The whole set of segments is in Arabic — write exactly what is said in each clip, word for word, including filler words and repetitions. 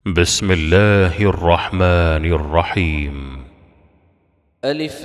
بسم الله الرحمن الرحيم. ألف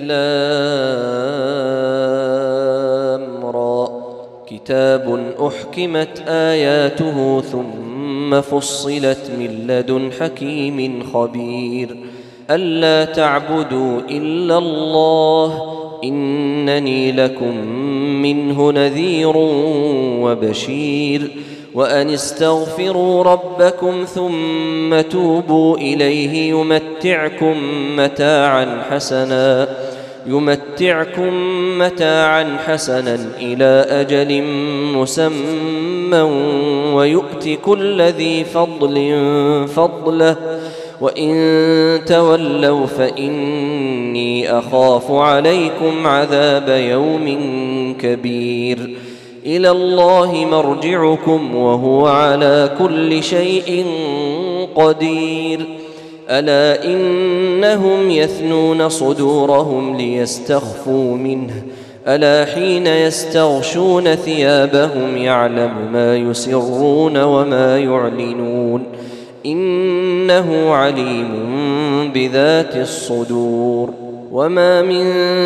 لام را. كتاب أحكمت آياته ثم فصلت من لدن حكيم خبير. ألا تعبدوا إلا الله إنني لكم منه نذير وبشير. وأن استغفروا ربكم ثم توبوا إليه يمتعكم متاعا حسنا يمتعكم متاعا حسنا إلى أجل مسمى ويؤت كل ذي فضل فضله وإن تولوا فإني أخاف عليكم عذاب يوم كبير. إلى الله مرجعكم وهو على كل شيء قدير. ألا إنهم يثنون صدورهم ليستخفوا منه ألا حين يستغشون ثيابهم يعلم ما يسرون وما يعلنون إنه عليم بذات الصدور. وما من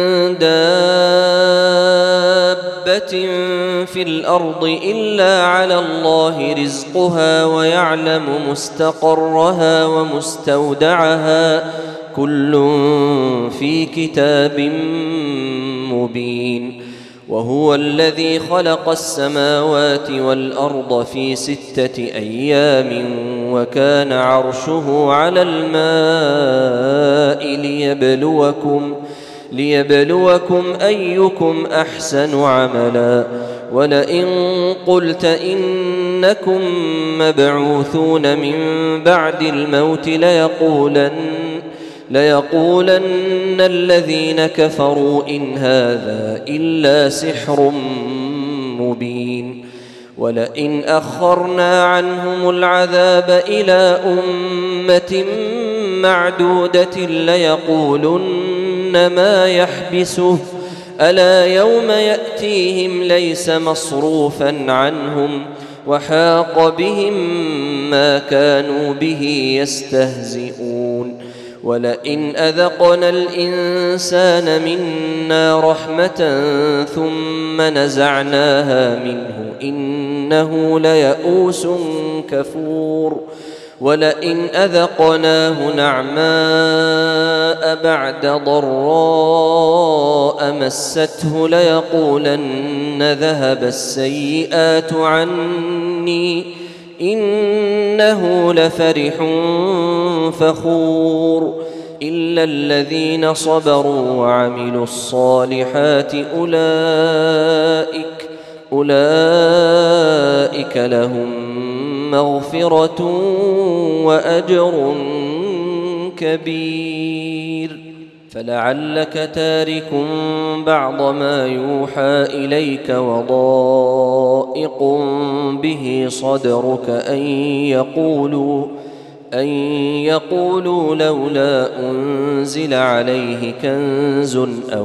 دابة في الأرض إلا على الله رزقها ويعلم مستقرها ومستودعها كل في كتاب مبين. وهو الذي خلق السماوات والأرض في ستة أيام وكان عرشه على الماء ليبلوكم ليبلوكم أيكم أحسن عملا. ولئن قلت إنكم مبعوثون من بعد الموت ليقولن ليقولن الذين كفروا إن هذا إلا سحر مبين. ولئن أخرنا عنهم العذاب إلى أمة معدودة ليقولن ما يحبسه ألا يوم يأتيهم ليس مصروفا عنهم وحاق بهم ما كانوا به يستهزئون. ولئن أذقنا الإنسان منا رحمة ثم نزعناها منه إنه ليئوس كفور. ولئن أذقناه نعماء بعد ضراء مسته ليقولن ذهب السيئات عني إنه لفرح فخور. إلا الذين صبروا وعملوا الصالحات أولئك أولئك لهم مغفرة وأجر كبير. فلعلك تارك بعض ما يوحى إليك وضائق به صدرك أن يقولوا أن يقولوا لولا أنزل عليه كنز أو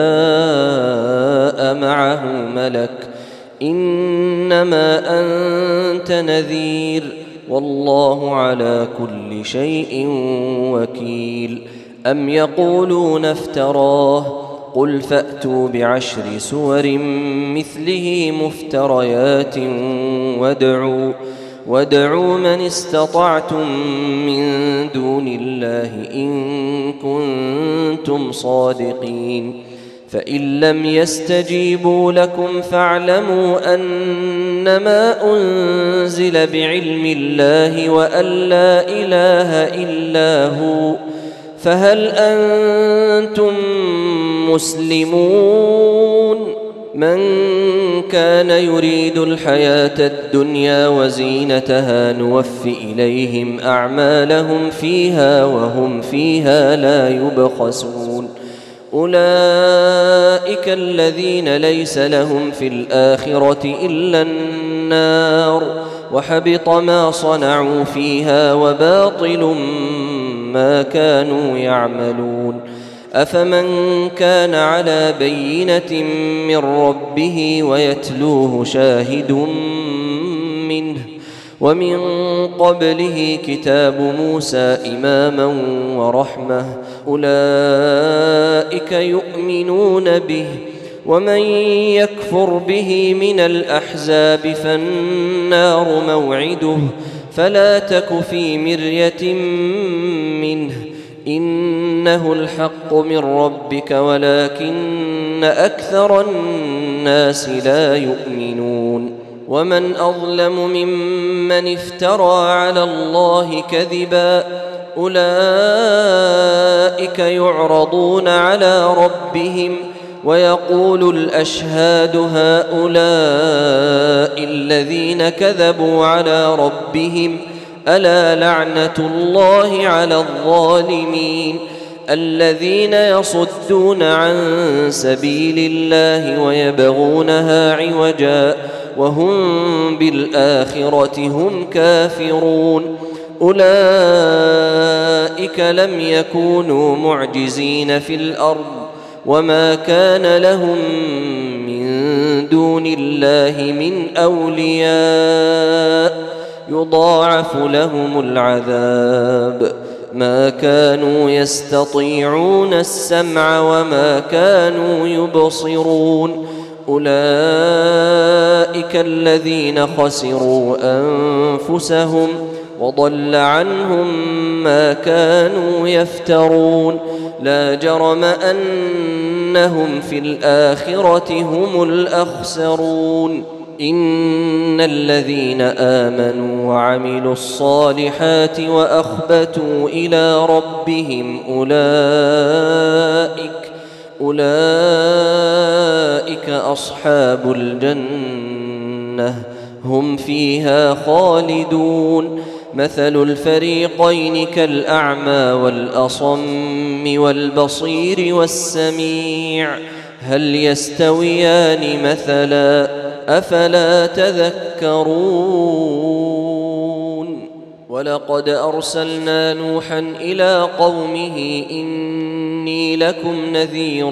جاء معه ملك إنما أنت نذير والله على كل شيء وكيل. أم يقولون افتراه قل فأتوا بعشر سور مثله مفتريات وادعوا وادعوا من استطعتم من دون الله إن كنتم صادقين. فإن لم يستجيبوا لكم فاعلموا أنما أنزل بعلم الله وأن لا إله إلا هو فهل أنتم مسلمون. من كان يريد الحياة الدنيا وزينتها نوف إليهم أعمالهم فيها وهم فيها لا يبخسون. أولئك الذين ليس لهم في الآخرة إلا النار وحبط ما صنعوا فيها وباطل ما كانوا يعملون. أفمن كان على بينة من ربه ويتلوه شاهد منه ومن قبله كتاب موسى إماما ورحمة أولئك يؤمنون به ومن يكفر به من الأحزاب فالنار موعده فلا تك في مرية منه إنه الحق من ربك ولكن أكثر الناس لا يؤمنون ومن أظلم ممن افترى على الله كذبا أولئك يعرضون على ربهم ويقول الأشهاد هؤلاء الذين كذبوا على ربهم ألا لعنة الله على الظالمين الذين يصدون عن سبيل الله ويبغونها عوجا وهم بالآخرة هم كافرون أولئك لم يكونوا معجزين في الأرض وما كان لهم من دون الله من أولياء يضاعف لهم العذاب ما كانوا يستطيعون السمع وما كانوا يبصرون أولئك الذين خسروا أنفسهم وضل عنهم ما كانوا يفترون لا جرم أنهم في الآخرة هم الأخسرون إن الذين آمنوا وعملوا الصالحات وأخبتوا إلى ربهم أولئك أولئك أصحاب الجنة هم فيها خالدون مثل الفريقين كالأعمى والأصم والبصير والسميع هل يستويان مثلا أفلا تذكرون ولقد أرسلنا نوحا إلى قومه إني لكم نذير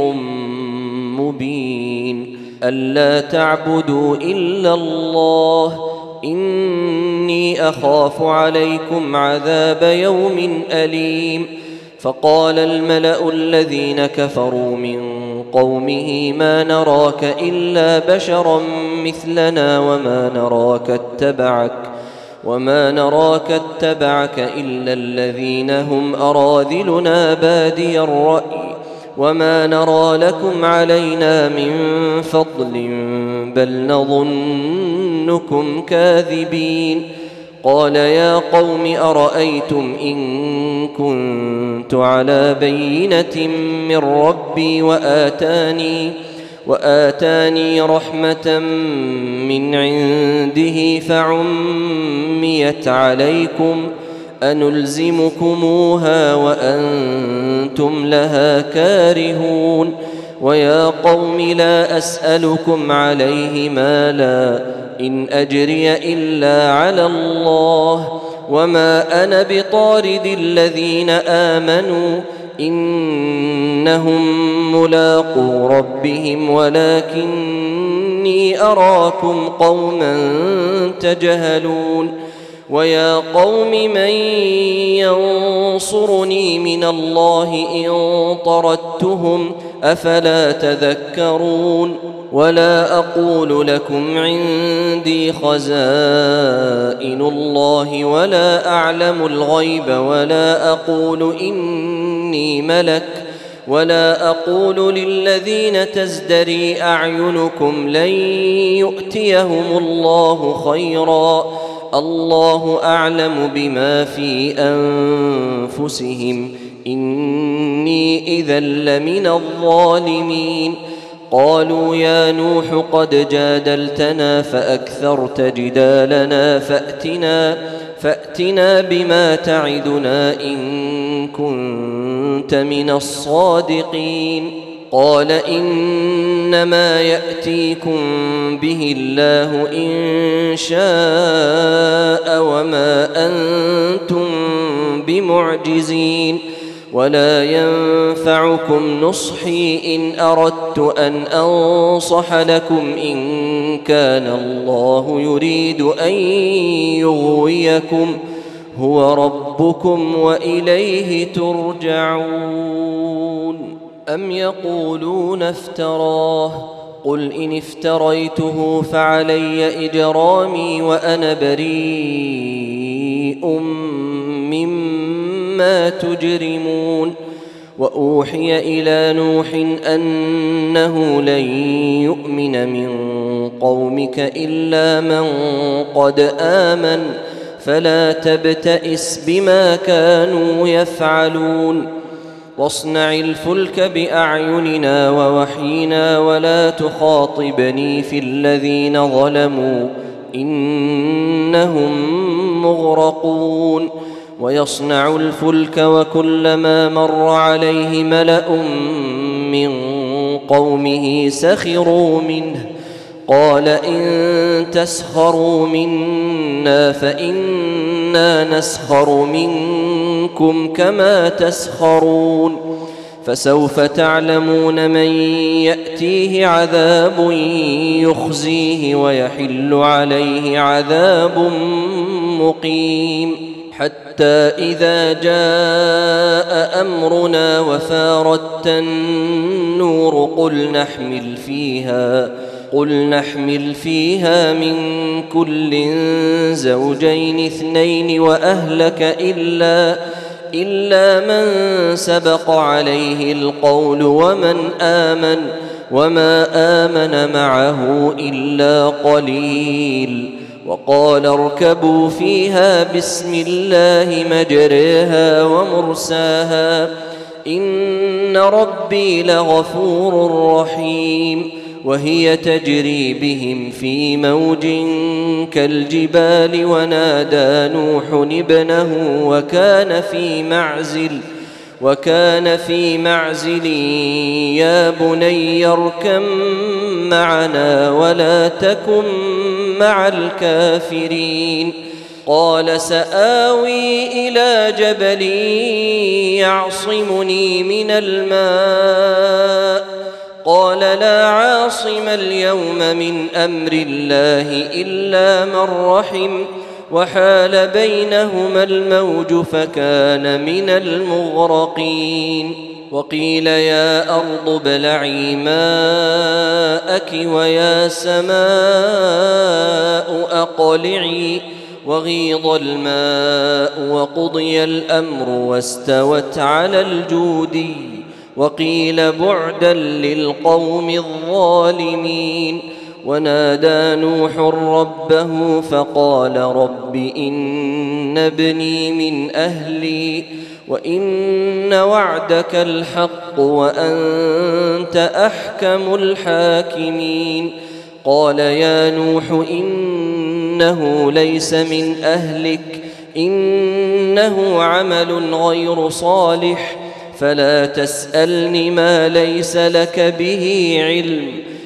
مبين ألا تعبدوا إلا الله إني أخاف عليكم عذاب يوم أليم فقال الملأ الذين كفروا من قومه ما نراك إلا بشرا مثلنا وما نراك اتبعك وما نراك اتبعك إلا الذين هم أراذلنا بادي الرأي وما نرى لكم علينا من فضل بل نظنكم كاذبين قال يا قوم أرأيتم إن كنت على بينة من ربي وآتاني وآتاني رحمة من عنده فعميت عليكم أنلزمكموها وأنتم لها كارهون ويا قوم لا أسألكم عليه مالا إن أجري إلا على الله وما أنا بطارد الذين آمنوا إنهم ملاقو ربهم ولكني أراكم قوما تجهلون ويا قوم من ينصرني من الله إن طردتهم أفلا تذكرون ولا أقول لكم عندي خزائن الله ولا أعلم الغيب ولا أقول إني ملك ولا أقول للذين تزدري أعينكم لن يؤتيهم الله خيرا الله أعلم بما في أنفسهم إني إذا لمن الظالمين قالوا يا نوح قد جادلتنا فأكثرت جدالنا فأتنا فأتنا بما تعدنا إن كنت من الصادقين قال إنما يأتيكم به الله إن شاء وما أنتم بمعجزين ولا ينفعكم نصحي إن أردت أن أنصح لكم إن كان الله يريد أن يغويكم هو ربكم وإليه ترجعون. أم يقولون افتراه قل إن افتريته فعلي إجرامي وأنا بريء مما تجرمون. وأوحي إلى نوح أنه لن يؤمن من قومك إلا من قد آمن فلا تبتئس بما كانوا يفعلون. واصنع الفلك بأعيننا ووحينا ولا تخاطبني في الذين ظلموا إنهم مغرقون. ويصنع الفلك وكلما مر عليه ملأ من قومه سخروا منه قال إن تسخروا منا فإنا نسخر منكم كما تسخرون. فسوف تعلمون من يأتيه عذاب يخزيه ويحل عليه عذاب مقيم. حتى إذا جاء أمرنا وفارت النور قل نحمل فيها قل نحمل فيها من كل زوجين اثنين وأهلك إلا إلا من سبق عليه القول ومن آمن وما آمن معه إلا قليل. وقال اركبوا فيها بسم الله مجريها ومرساها إن ربي لغفور رحيم. وهي تجري بهم في موج كالجبال ونادى نوح ابنه وكان في معزل وكان في معزل يا بني اركب معنا ولا تكن مع الكافرين. قال سآوي إلى جبل يعصمني من الماء قال لا عاصم اليوم من أمر الله إلا من رحم وحال بينهما الموج فكان من المغرقين. وقيل يا أرض ابلعي ماءك ويا سماء أقلعي وغيض الماء وقضي الأمر واستوت على الجودي وقيل بعدا للقوم الظالمين. ونادى نوح ربه فقال رب إن ابني من أهلي وإن وعدك الحق وأنت أحكم الحاكمين. قال يا نوح إنه ليس من أهلك إنه عمل غير صالح فلا تسألني ما ليس لك به علم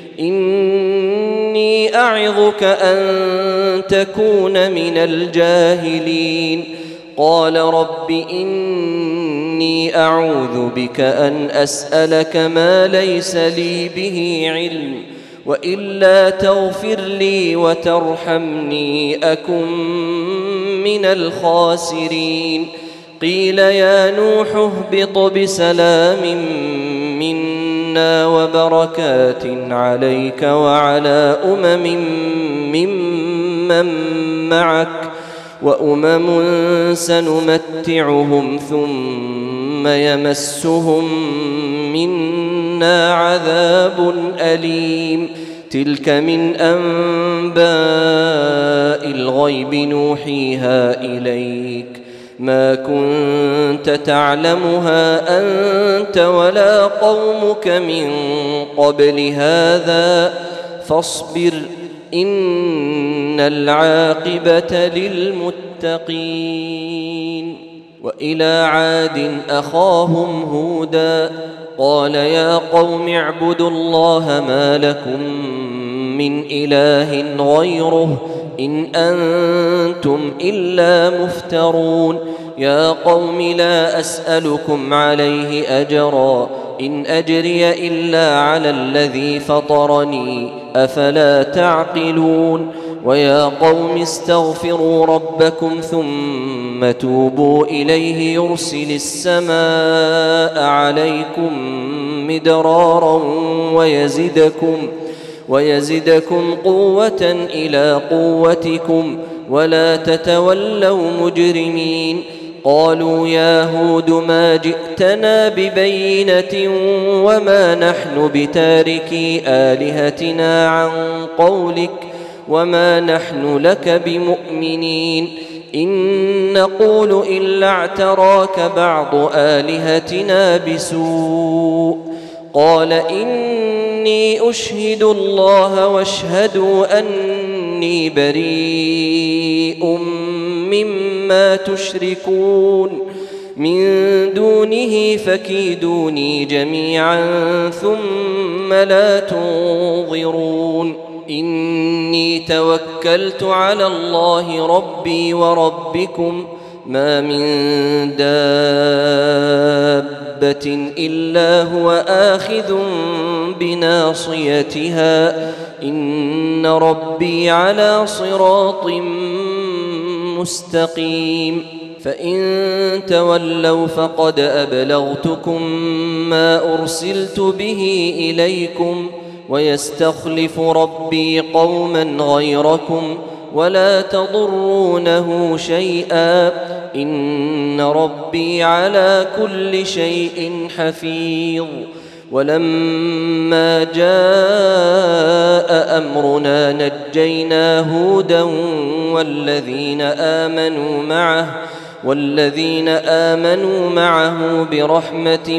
إني أعظك أن تكون من الجاهلين. قال رب إني أعوذ بك أن أسألك ما ليس لي به علم وإلا تغفر لي وترحمني أكن من الخاسرين. قيل يا نوح اهبط بسلام منا وبركات عليك وعلى أمم ممن معك وأمم سنمتعهم ثم يمسهم منا عذاب أليم. تلك من أنباء الغيب نوحيها إليك ما كنت تعلمها أنت ولا قومك من قبل هذا فاصبر إن العاقبة للمتقين. وإلى عاد أخاهم هودا قال يا قوم اعبدوا الله ما لكم من إله غيره إن أنتم إلا مفترون. يا قوم لا أسألكم عليه أجرا إن أجري إلا على الذي فطرني أفلا تعقلون ويا قوم استغفروا ربكم ثم توبوا إليه يرسل السماء عليكم مدرارا ويزدكم ويزدكم قوة إلى قوتكم ولا تتولوا مجرمين قالوا يا هود ما جئتنا ببينة وما نحن بتاركي آلهتنا عن قولك وما نحن لك بمؤمنين إن نقول إلا اعتراك بعض آلهتنا بسوء قال إني أشهد الله واشهدوا أني بريء مما تشركون من دونه فكيدوني جميعا ثم لا تنظرون إني توكلت على الله ربي وربكم ما من دابة إلا هو آخذ بناصيتها إن ربي على صراط مستقيم فإن تولوا فقد أبلغتكم ما أرسلت به إليكم ويستخلف ربي قوما غيركم ولا تضرونه شيئا إن ربي على كل شيء حفيظ ولما جاء أمرنا نجينا هودا والذين آمنوا معه والذين آمنوا معه برحمة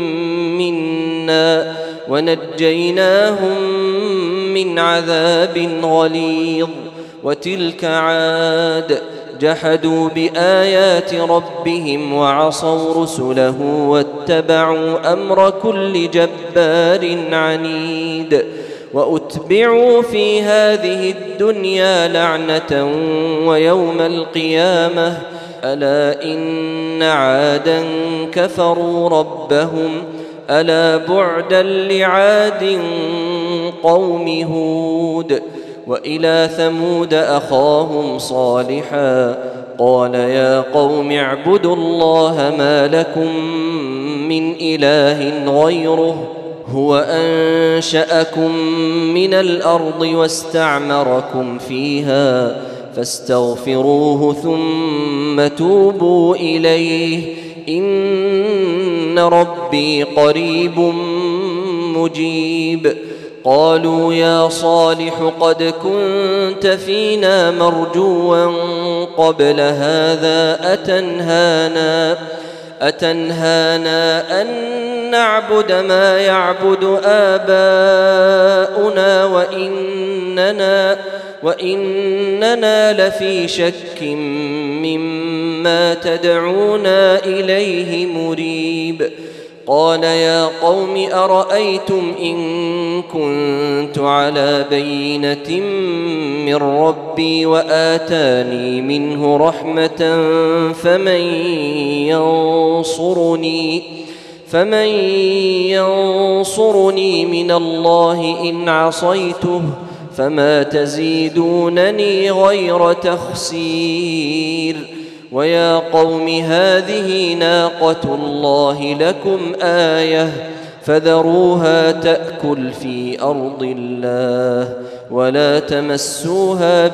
منا ونجيناهم من عذاب غليظ وتلك عاد جحدوا بآيات ربهم وعصوا رسله واتبعوا أمر كل جبار عنيد وأتبعوا في هذه الدنيا لعنة ويوم القيامة ألا إن عادا كفروا ربهم ألا بعدا لعاد قوم هود وإلى ثمود أخاهم صالحا قال يا قوم اعبدوا الله ما لكم من إله غيره هو أنشأكم من الأرض واستعمركم فيها فاستغفروه ثم توبوا إليه إن ربي قريب مجيب قالوا يا صالح قد كنت فينا مرجوا قبل هذا أتنهانا أتنهانا أن نعبد ما يعبد آباؤنا وإننا وإننا لفي شك مما تدعونا إليه مريب قال يا قوم أرأيتم إن كنت على بينة من ربي وآتاني منه رحمة فمن ينصرني فمن ينصرني من الله إن عصيته فما تزيدونني غير تخسير ويا قوم هذه ناقة الله لكم آية فذروها تأكل في أرض الله ولا تمسوها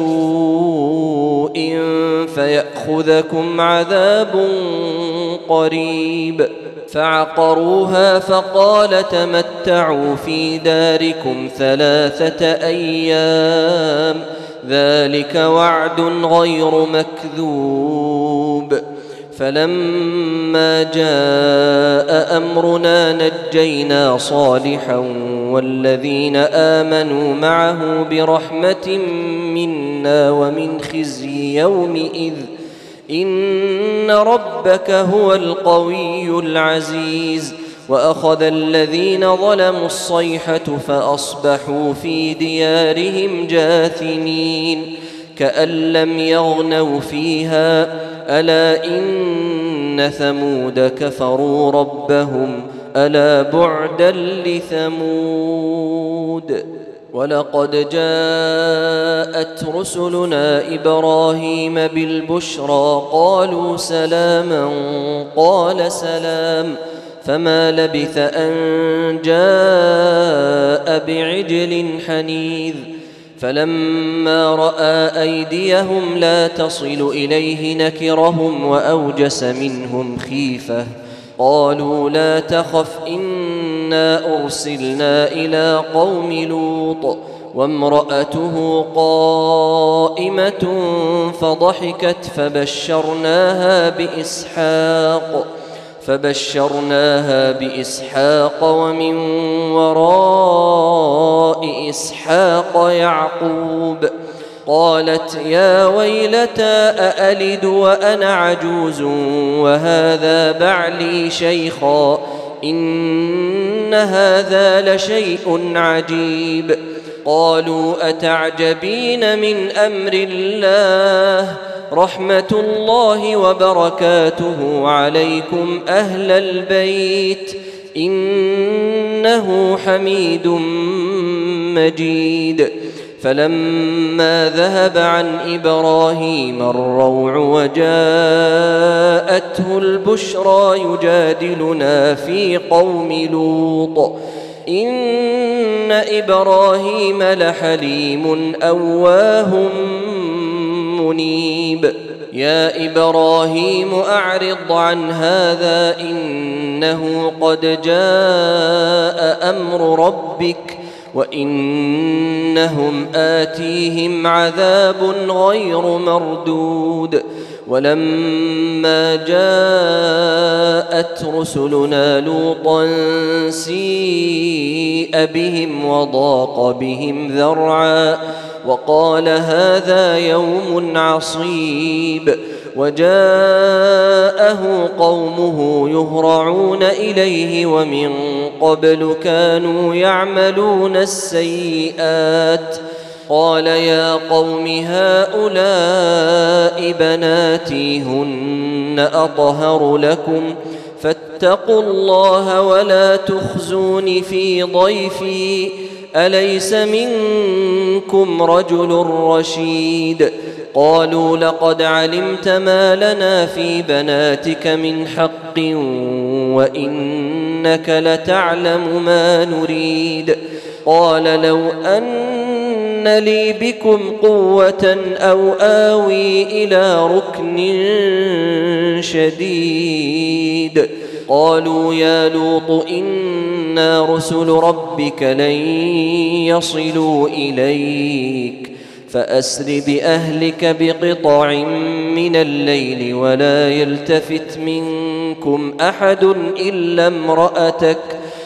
بسوء فيأخذكم عذاب قريب فعقروها فقال تمتعوا في داركم ثلاثة أيام ذلك وعد غير مكذوب فلما جاء أمرنا نجينا صالحا والذين آمنوا معه برحمة منا ومن خزي يومئذ إن ربك هو القوي العزيز وأخذ الذين ظلموا الصيحة فأصبحوا في ديارهم جاثمين كأن لم يغنوا فيها ألا إن ثمود كفروا ربهم ألا بعدا لثمود. ولقد جاءت رسلنا إبراهيم بالبشرى قالوا سلاما قال سلام فما لبث أن جاء بعجل حنيذ. فلما رأى أيديهم لا تصل إليه نكرهم وأوجس منهم خيفة قالوا لا تخف إنا أرسلنا إلى قوم لوط وامرأته قائمة فضحكت فبشرناها بإسحاق فبشرناها بإسحاق ومن وراء إسحاق يعقوب. قالت يا ويلتى أألد وأنا عجوز وهذا بعلي شيخا إن هذا لشيء عجيب. قالوا أتعجبين من أمر الله رحمة الله وبركاته عليكم أهل البيت إنه حميد مجيد. فلما ذهب عن إبراهيم الروع وجاءته البشرى يجادلنا في قوم لوط إن إبراهيم لحليم أواه منيب. يا إبراهيم أعرض عن هذا إنه قد جاء أمر ربك وإنهم آتيهم عذاب غير مردود. ولما جاءت رسلنا لوطا سيء بهم وضاق بهم ذرعا وقال هذا يوم عصيب. وجاءه قومه يهرعون إليه ومن قبل كانوا يعملون السيئات. قال يا قوم هؤلاء بناتي هن أطهر لكم فاتقوا الله ولا تخزون في ضيفي أليس منكم رجل رشيد. قالوا لقد علمت ما لنا في بناتك من حق وإنك لتعلم ما نريد. قال لو أن لي بكم قوة أو آوي إلى ركن شديد. قالوا يا لوط إنا رسل ربك لن يصلوا إليك فأسر بأهلك بقطع من الليل ولا يلتفت منكم أحد إلا امرأتك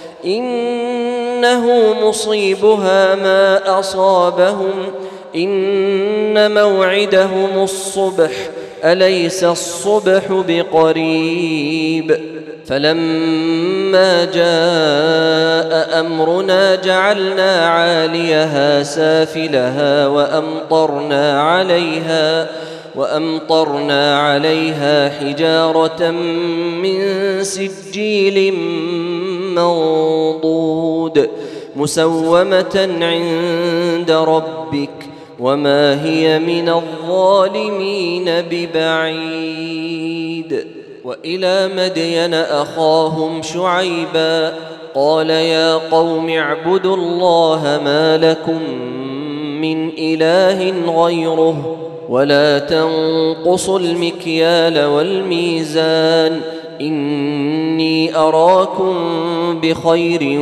إنه مصيبها ما أصابهم إن موعدهم الصبح أليس الصبح بقريب. فلما جاء أمرنا جعلنا عاليها سافلها وأمطرنا عليها وأمطرنا عليها حجارة من سجيل منضود مسومة عند ربك وما هي من الظالمين ببعيد. وإلى مدين أخاهم شعيبا قال يا قوم اعبدوا الله ما لكم من إله غيره ولا تنقصوا المكيال والميزان إني أراكم بخير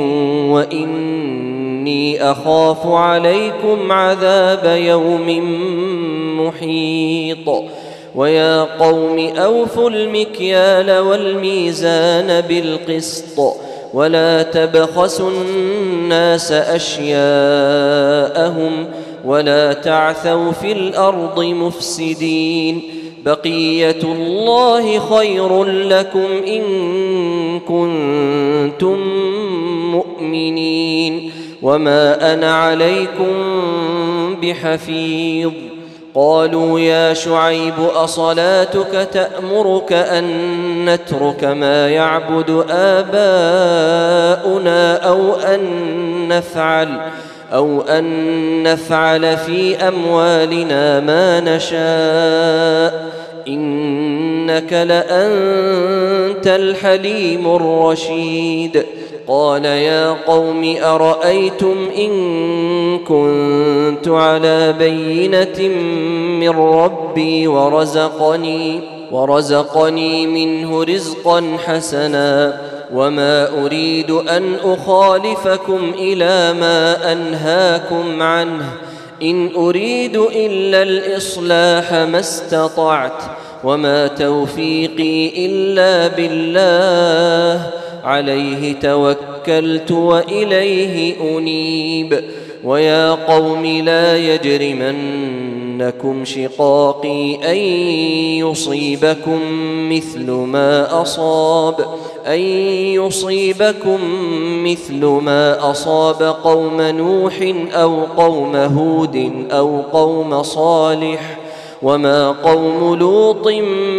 وإني أخاف عليكم عذاب يوم محيط. ويا قوم أوفوا المكيال والميزان بالقسط ولا تبخسوا الناس أشياءهم ولا تعثوا في الأرض مفسدين بقية الله خير لكم إن كنتم مؤمنين وما أنا عليكم بحفيظ. قالوا يا شعيب أصلاتك تأمرك أن نترك ما يعبد آباؤنا أو أن نفعل أو أن نفعل في أموالنا ما نشاء إنك لأنت الحليم الرشيد. قال يا قوم أرأيتم إن كنت على بينة من ربي ورزقني ورزقني منه رزقا حسنا وما أريد أن أخالفكم إلى ما أنهاكم عنه إن أريد إلا الإصلاح ما استطعت وما توفيقي إلا بالله عليه توكلت وإليه أنيب. ويا قوم لا يجرمنكم شقاقي أن يصيبكم مثل ما أصاب أن يصيبكم مثل ما أصاب قوم نوح أو قوم هود أو قوم صالح وما قوم لوط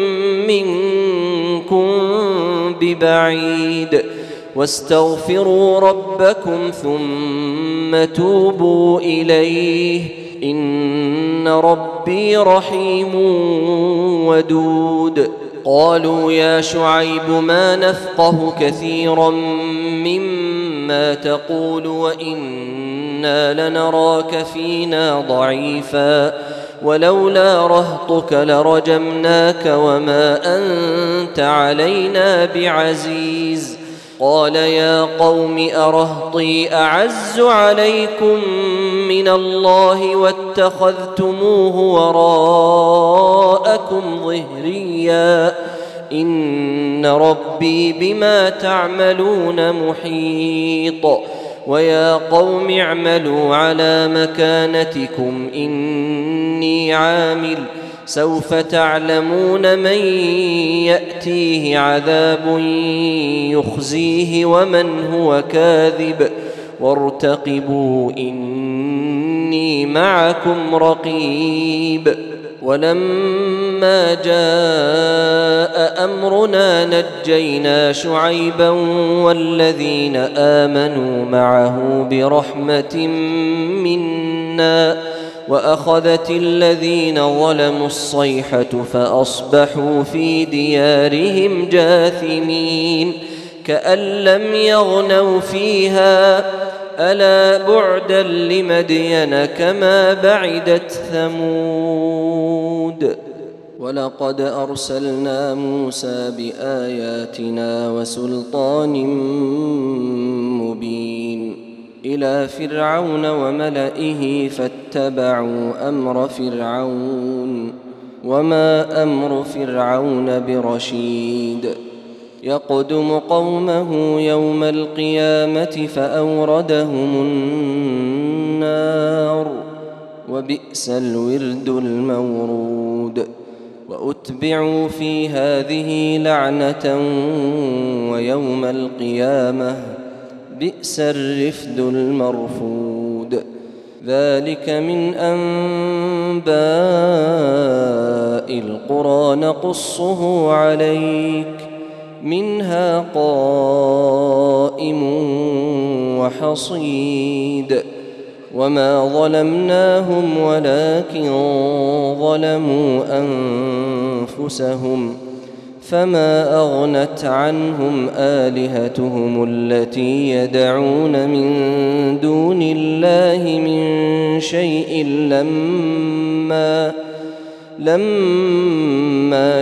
منكم ببعيد. واستغفروا ربكم ثم توبوا إليه إن ربي رحيم ودود. قالوا يا شعيب ما نفقه كثيرا مما تقول وإنا لنراك فينا ضعيفا ولولا رهطك لرجمناك وما أنت علينا بعزيز. قال يا قوم أرهطي أعز عليكم من الله واتخذتموه وراءكم ظهريا إن ربي بما تعملون محيط. ويا قوم اعملوا على مكانتكم إني عامل سوف تعلمون من يأتيه عذاب يخزيه ومن هو كاذب وارتقبوا إني معكم رقيب. ولما جاء أمرنا نجينا شعيبا والذين آمنوا معه برحمة منا وأخذت الذين ظلموا الصيحة فأصبحوا في ديارهم جاثمين كأن لم يغنوا فيها ألا بعدا لمدين كما بعدت ثمود. ولقد أرسلنا موسى بآياتنا وسلطان مبين إلى فرعون وملئه فاتبعوا أمر فرعون وما أمر فرعون برشيد. يقدم قومه يوم القيامة فأوردهم النار وبئس الورد المورود. وأتبعوا في هذه لعنة ويوم القيامة بئس الرفد المرفود. ذلك من أنباء القرى نقصه عليك منها قائم وحصيد. وما ظلمناهم ولكن ظلموا أنفسهم فما أغنت عنهم آلهتهم التي يدعون من دون الله من شيء لما لما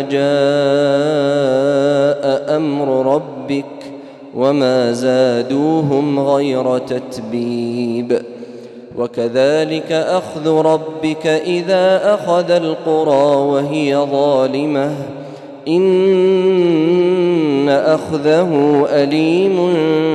جاء أمر ربك وما زادوهم غير تتبيب. وكذلك أخذ ربك إذا أخذ القرى وهي ظالمة إن أخذه أليم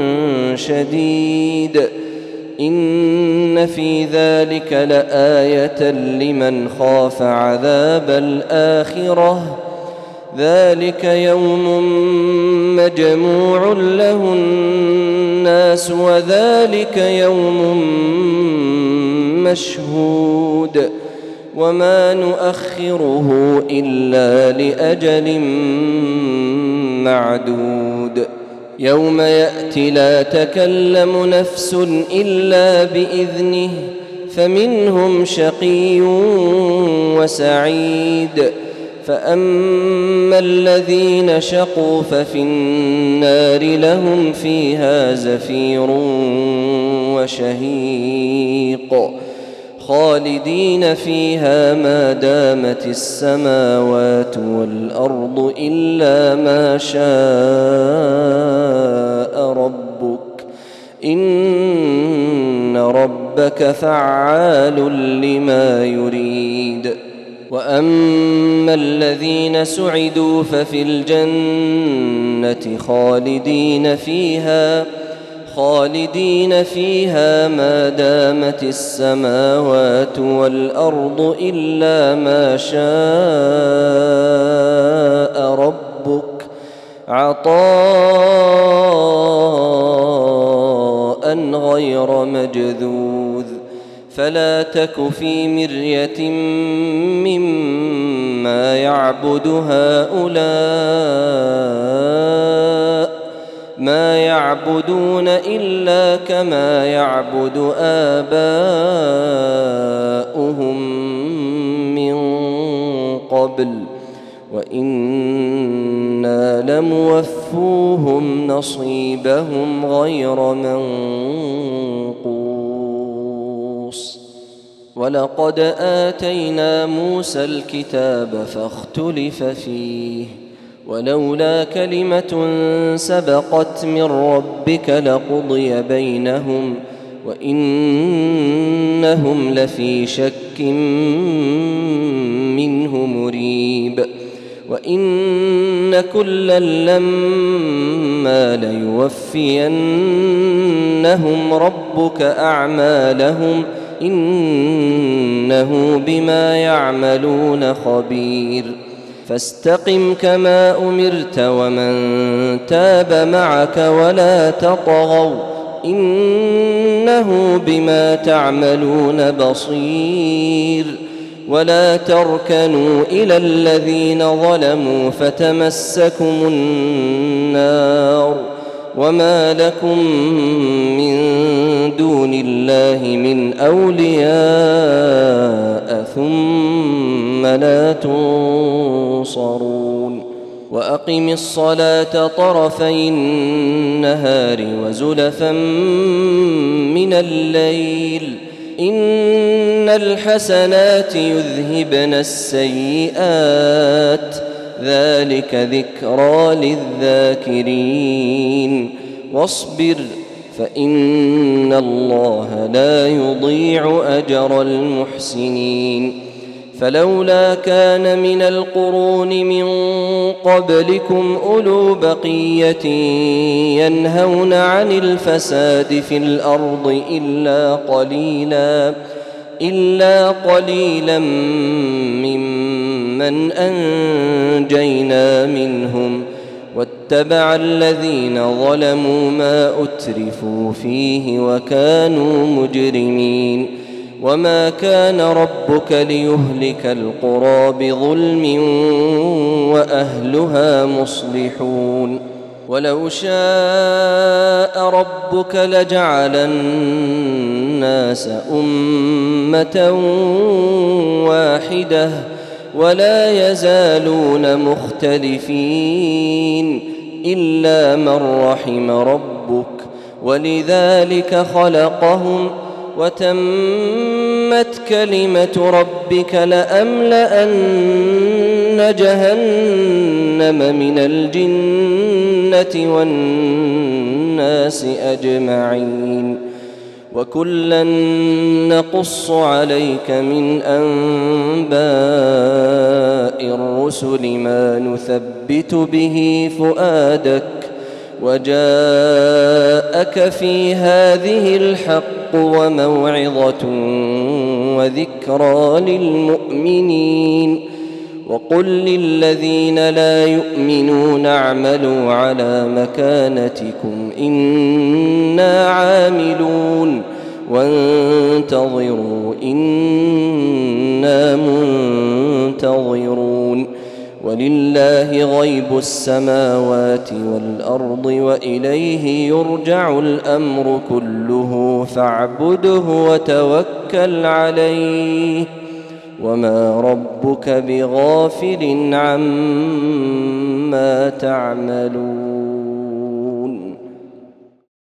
شديد. إن في ذلك لآية لمن خاف عذاب الآخرة ذلك يوم مجموع له الناس وذلك يوم مشهود. وما نؤخره إلا لأجل معدود يوم يأتي لا تكلم نفس إلا بإذنه فمنهم شقي وسعيد فأما الذين شقوا ففي النار لهم فيها زفير وشهيق خالدين فيها ما دامت السماوات والأرض إلا ما شاء ربك إن ربك فعال لما يريد وأما الذين سعدوا ففي الجنة خالدين فيها خالدين فيها ما دامت السماوات والأرض إلا ما شاء ربك عطاء غير مجذوذ فلا تك في مرية مما يعبد هؤلاء ما يعبدون إلا كما يعبد آباؤهم من قبل وإنا لموفوهم نصيبهم غير منقوص ولقد آتينا موسى الكتاب فاختلف فيه ولولا كلمة سبقت من ربك لقضي بينهم وإنهم لفي شك منه مريب وإن كلا لما ليوفينهم ربك أعمالهم إنه بما يعملون خبير فاستقم كما أمرت ومن تاب معك ولا تطغوا إنه بما تعملون بصير ولا تركنوا إلى الذين ظلموا فتمسكم النار وما لكم من دون الله من أولياء ثم لا تنصرون وأقم الصلاة طرفي النهار وزلفا من الليل إن الحسنات يذهبن السيئات ذلك ذكرى للذاكرين واصبر فإن الله لا يضيع أجر المحسنين فلولا كان من القرون من قبلكم أولو بقية ينهون عن الفساد في الأرض إلا قليلا إلا قليلا ممن أنجينا منهم واتبع الذين ظلموا ما أترفوا فيه وكانوا مجرمين وما كان ربك ليهلك القرى بظلم وأهلها مصلحون ولو شاء ربك لجعل الناس أمة واحدة ولا يزالون مختلفين إلا من رحم ربك ولذلك خلقهم وتمت كلمة ربك لأملأن جهنم من الجنة والناس أجمعين وكلا نقص عليك من أنباء الرسل ما نثبت به فؤادك وجاءك في هذه الحق وموعظة وذكرى للمؤمنين وقل للذين لا يؤمنون اعملوا على مكانتكم إنا عاملون وانتظروا إنا منتظرون ولله غيب السماوات والأرض وإليه يرجع الأمر كله فاعبده وتوكل عليه وما ربك بغافل عما تعملون